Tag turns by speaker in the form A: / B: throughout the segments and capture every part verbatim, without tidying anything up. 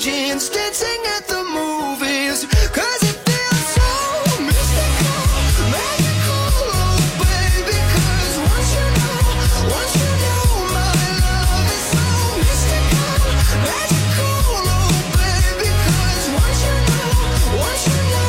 A: jeans, dancing at the movies. Cause it feels so mystical, magical, oh baby. Cause once you know, once you know my love is so mystical, magical, oh baby. Cause once you know, once you know.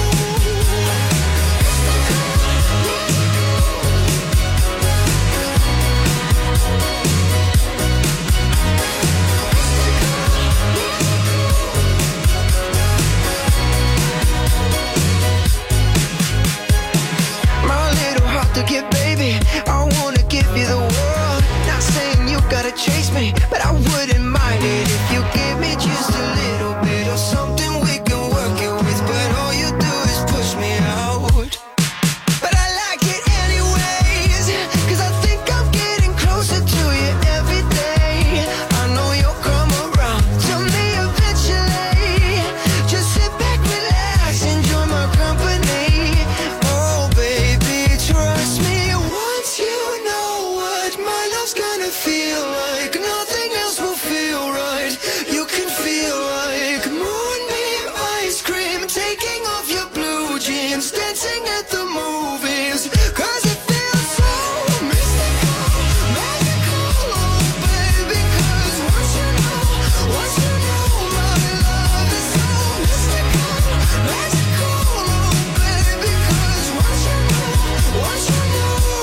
A: Get baby, I wanna give you the world. Not saying you gotta chase me, but I wouldn't mind it if you give me just a little bit of something we can work it with. But all you do is push me out. But I like it anyways, cause I think I'm getting closer to you every day. I know you'll come around to me eventually. Just sit back, relax, enjoy my company. Oh baby, trust me, once you know what my love's gonna feel like, nothing else will feel right. You can feel like moonbeam ice cream, taking off your blue jeans, dancing at the movies. Cause it feels so mystical, magical, oh baby. Cause once you know, once you know my love is so mystical, magical, oh baby. Cause once you know, once you know.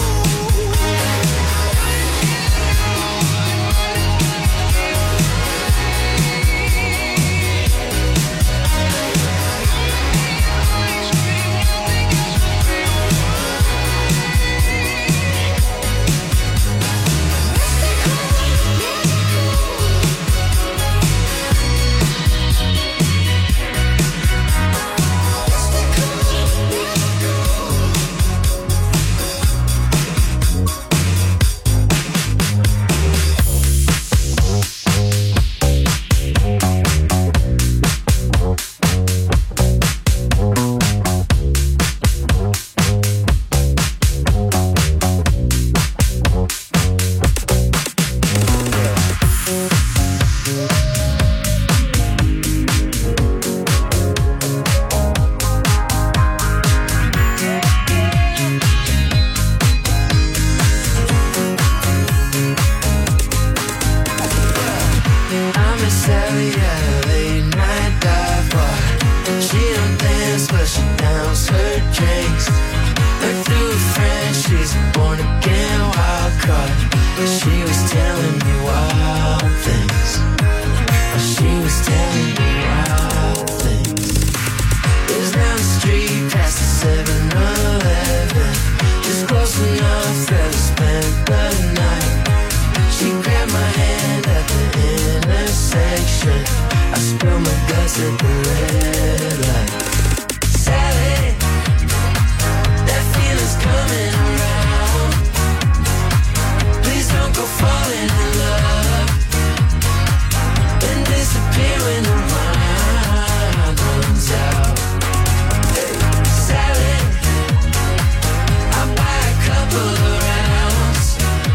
A: I'm a Sally at a late night dive bar. She don't dance, but she downs her drinks. Her new friend, she's a born again wild card. She was telling me wild things. She was telling me wild things. It was down the street past the seven eleven, just close enough that we spent the night. She grabbed my hand at the intersection. I spilled my guts at the red light. Sally, that feeling's coming around. Please don't go falling in love and disappear when the wine runs out. Hey, Sally, I'll buy a couple of rounds.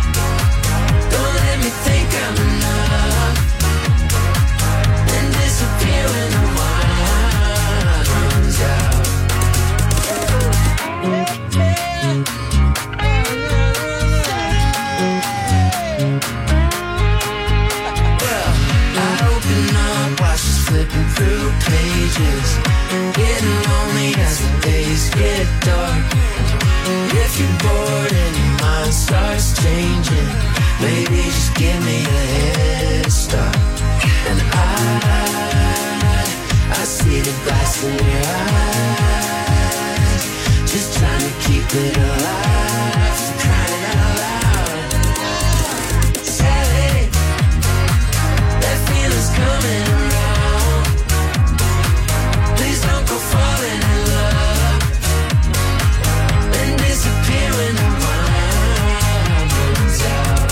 A: Don't let me think I'm enough and disappear when the wine runs out. Well, I open up while she's flipping through pages, getting lonely as the days get dark. If you're bored and your mind starts changing, maybe just give me a head start. And I, I see the glass in your eyes, just trying to keep it alive, crying out loud. Sally, that feeling's coming around. Please don't go falling in love and disappear when the wine runs out.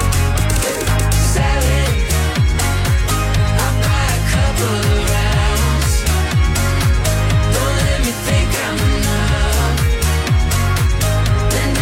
A: Sally, I'll buy a couple of rounds. Don't let me think I'm enough and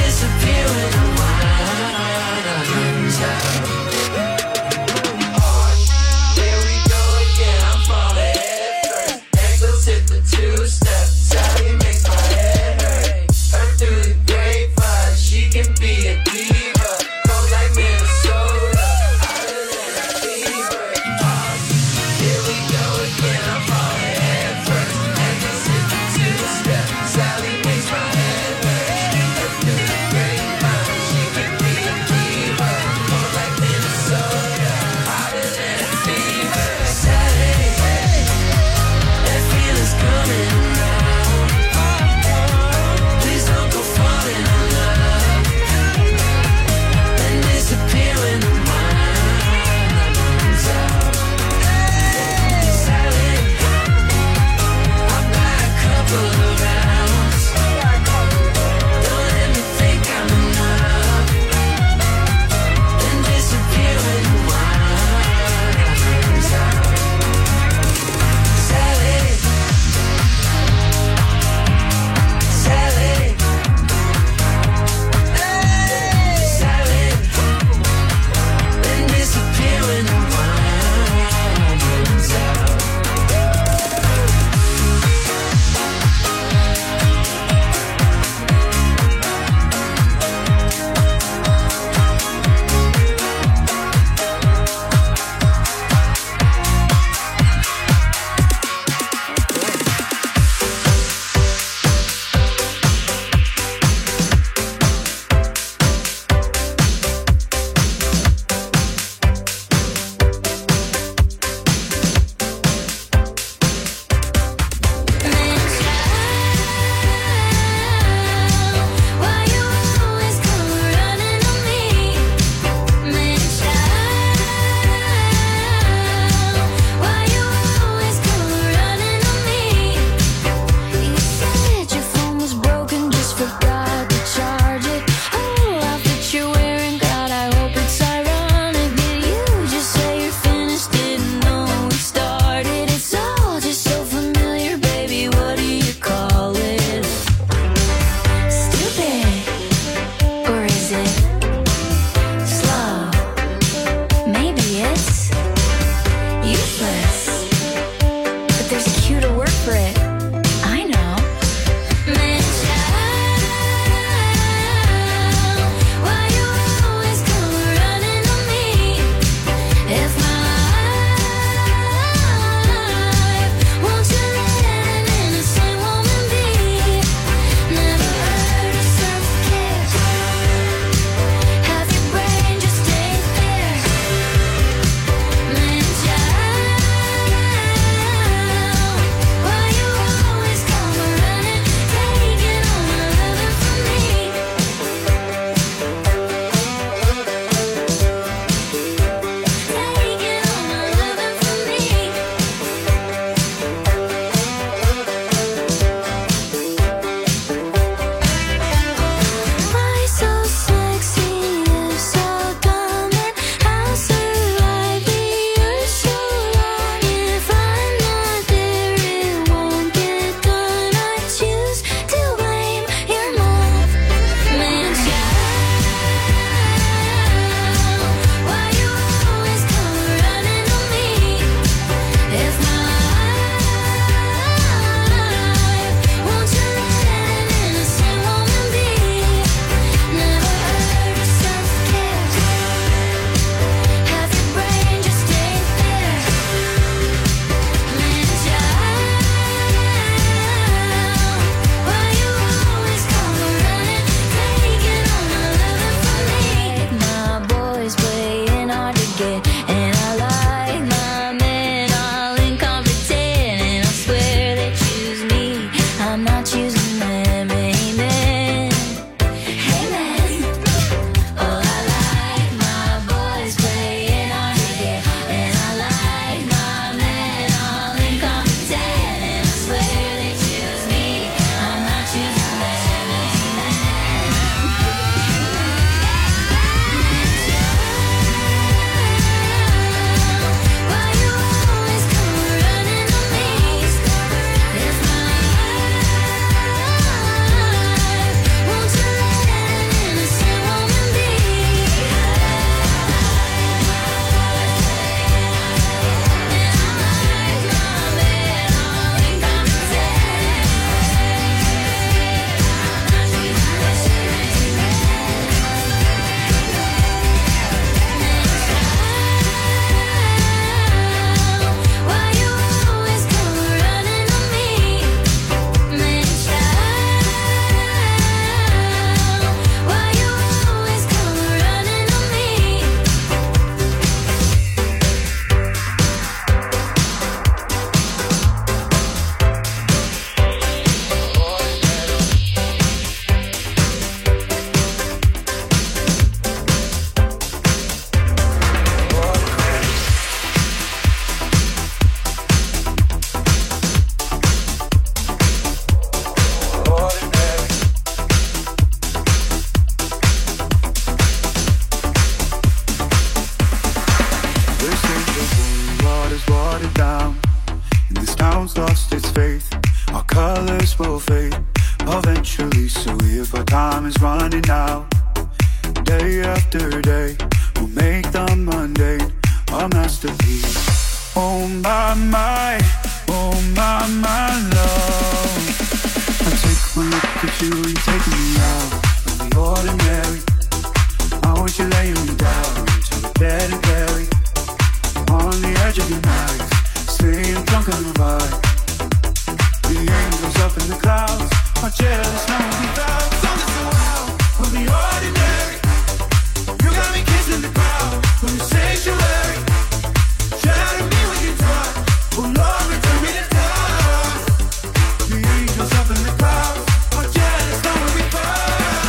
B: song's lost its faith. Our colors will fade eventually, so if our time is running out, day after day, we'll make the mundane a masterpiece. Oh my, my, oh my, my love. I take one look at you and take me out of the ordinary. I want you laying me down to the dead and buried on the edge of your night, staying drunk on the vibe. The angels up in the clouds are jealous, no one without. Something so wild from the ordinary. You got me kissing the crowd from the sanctuary. Shadow me with your touch, oh Lord, return me to touch. The angels up in the clouds are jealous, no one without.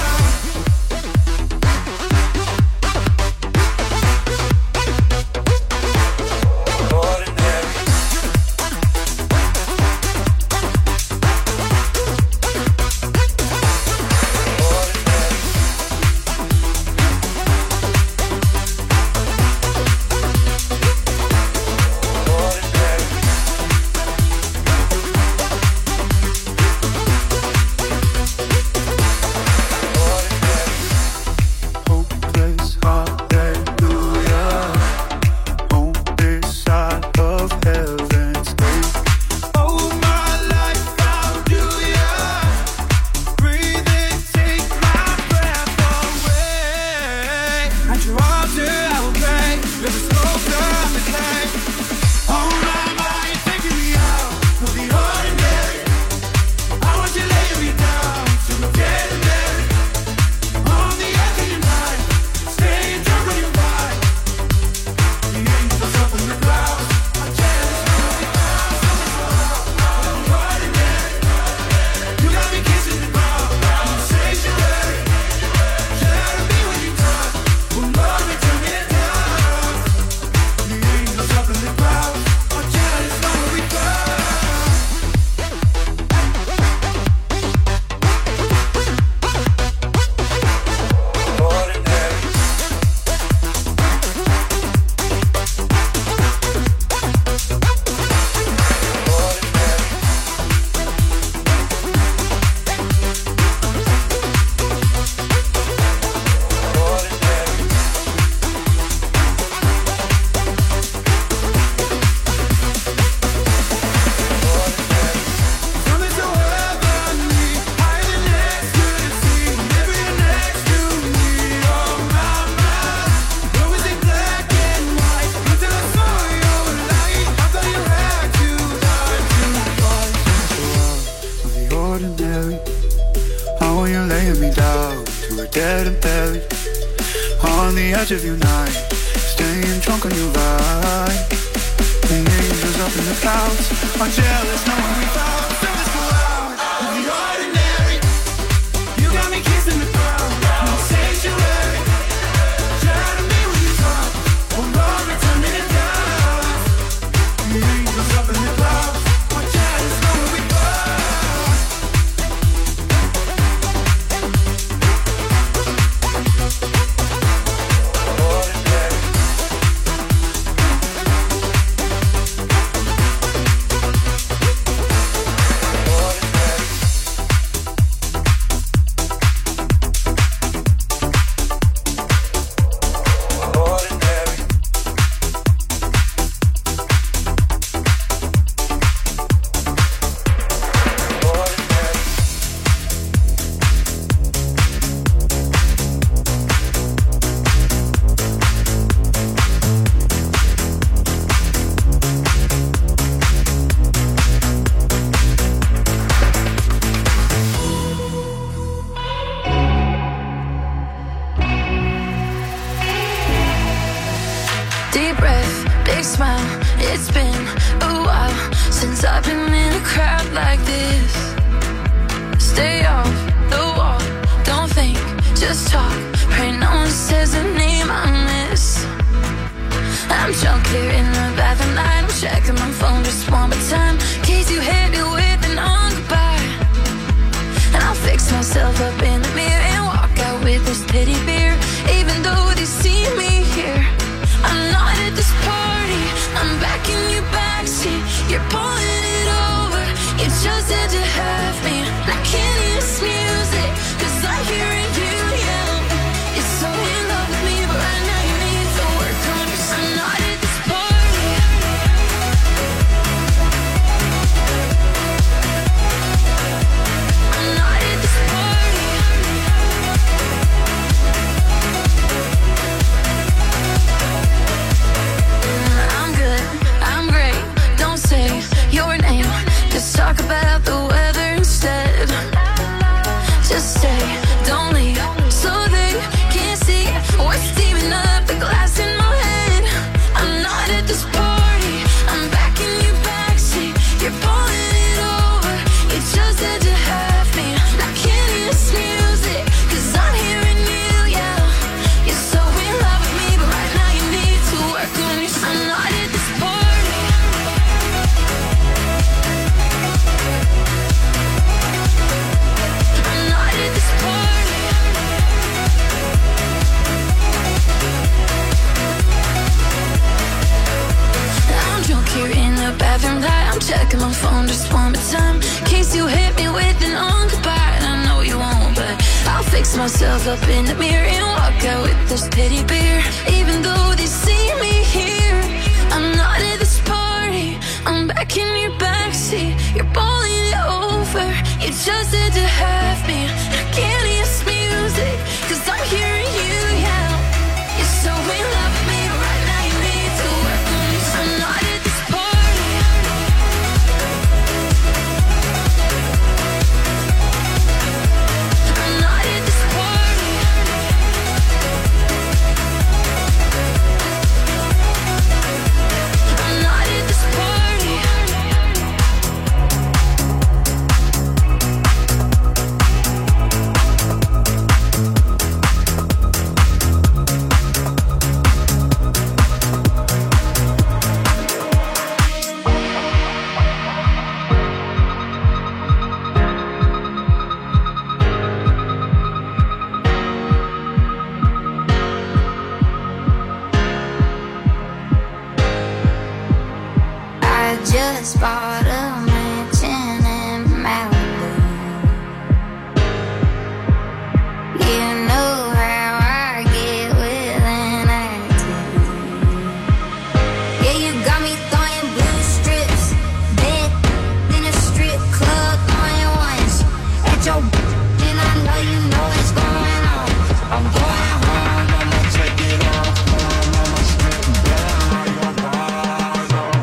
B: Of your night, staying drunk on your vibe. The angels up in the clouds are jealous, knowing we found something so loud. Of the ordinary, you got me kissing the ground. No sanctuary, shadow me when you talk. Oh Lord, return me to dust. The angels up in the clouds are jealous, knowing we checking my phone just one more time, in case you hit me with an on goodbye. And I'll fix myself up in the mirror and walk out with this teddy bear. Even though they see me here, I'm not at this party. I'm back in your backseat. You're pulling it over.
C: the bathroom light, I'm checking my phone just one more time, in case you hit me with an on goodbye. And I know you won't, but I'll fix myself up in the mirror and walk out with this teddy bear. Even though they see me here, I'm not at this party. I'm back in your backseat. You're bowling it over. You just had to have me. I can't hear this music, cause I'm hearing you yell. You're so in love with me right now, you need to work on me. I'm not at this party. I'm not at this party. I'm not at this party. I just bought a mansion in Malibu. You know how I get with an attitude. Yeah, you got me throwing blue strips, bed in a strip club on your ones. At your and I know you know what's going on. I'm going home, I'ma take it off. I'ma strip down your bars off.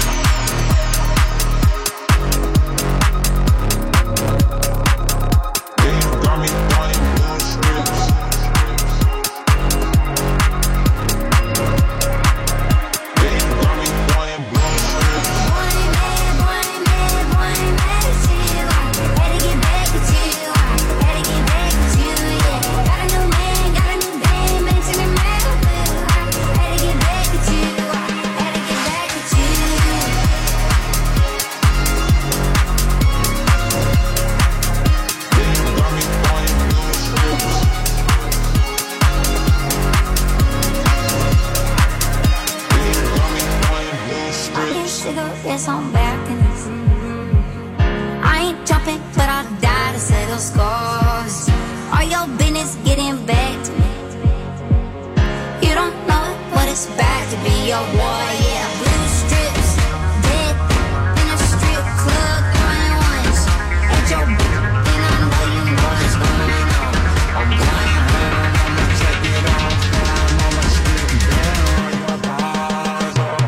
C: Yes, I'm back in this. I ain't jumping, but I'll die to settle scores. All your business getting back to me. You don't know what it's back to be your boy, yeah. Blue strips, dead in a strip club, going ones. At your and I know you know what's going on. I'm going home, I'ma take it off. I'ma strip down your bars off.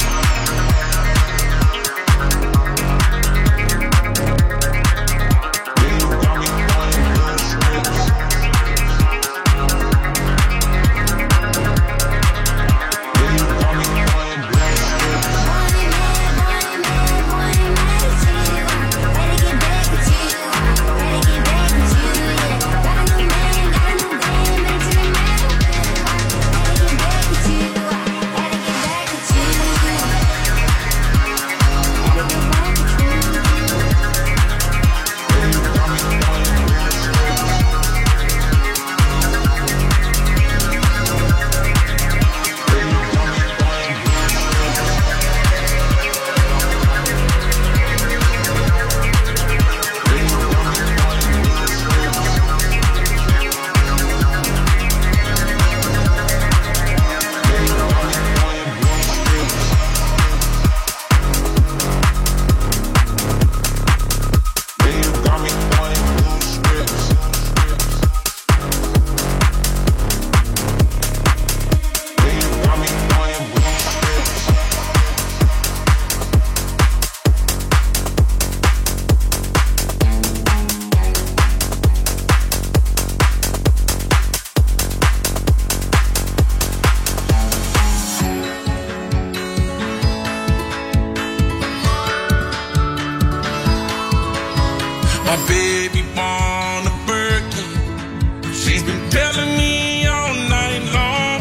D: My baby born a Birkin. She's been telling me all night long.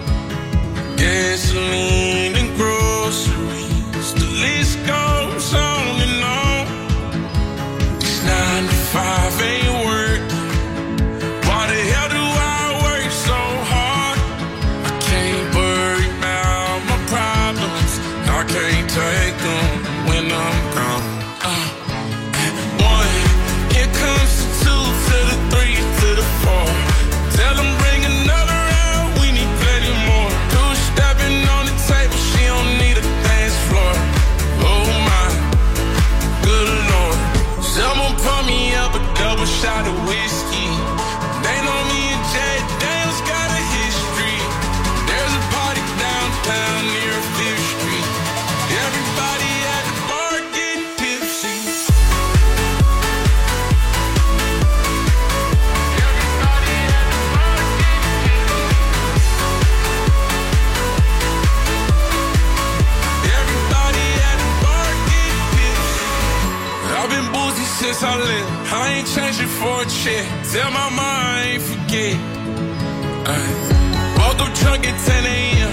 D: Gasoline and groceries, the list goes on and on. This nine to five ain't working. Why the hell do I work so hard? I can't worry about my problems, I can't take them. since I left. I ain't changing for a check. Tell my mom I ain't forget. Ay. Woke up drunk at ten a.m.